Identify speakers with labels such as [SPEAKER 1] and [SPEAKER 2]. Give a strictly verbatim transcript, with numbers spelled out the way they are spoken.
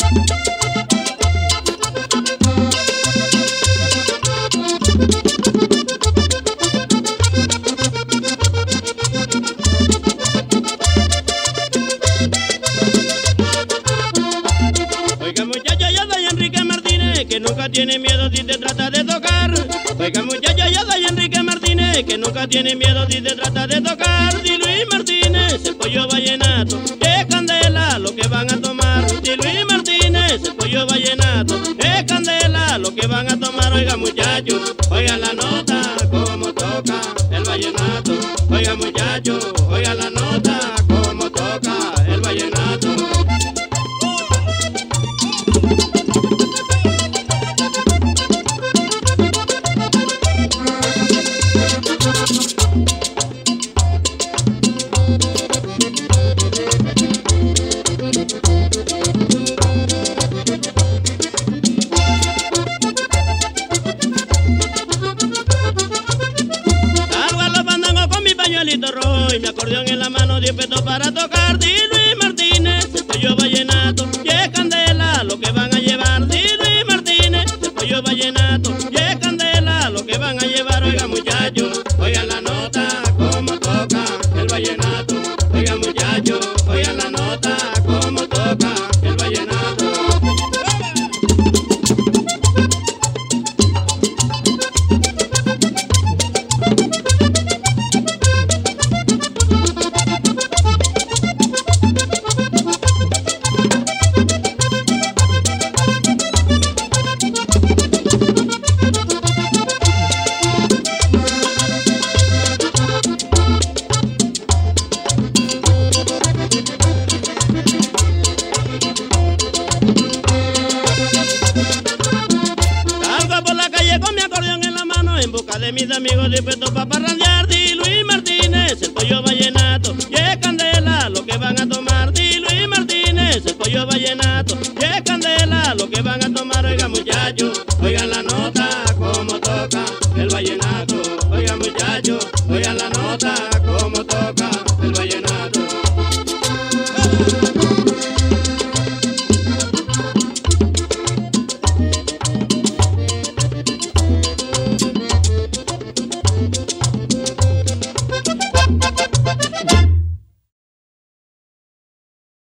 [SPEAKER 1] Que nunca tiene miedo si te trata de tocar. Oiga muchacha, yo soy Enrique Martínez, que nunca tiene miedo si te trata de tocar. Si Luis Martínez, el pollo vallenato, es candela lo que van a tomar. Si Luis Martínez, el pollo vallenato, es candela lo que van a tomar. Oiga muchachos, oiga la nota, como toca el vallenato. Oiga muchachos, oiga la nota, como toca el vallenato. Rojo y mi acordeón en la mano, diez pesos para tocar. Di Luis Martínez, el pollo vallenato, y es candela lo que van a llevar. Di Luis Martínez, el pollo vallenato, y es candela lo que van a llevar. Oiga muchachos, oigan la nota, como toca el vallenato. Oiga muchachos, oigan la nota, como toca el vallenato. Con mi acordeón en la mano, en busca de mis amigos dispuestos para parrandear.